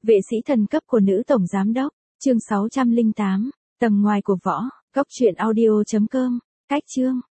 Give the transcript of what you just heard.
Vệ sĩ thần cấp của nữ tổng giám đốc, chương 608, tầng ngoài của võ, góc truyện audio.com, cách chương.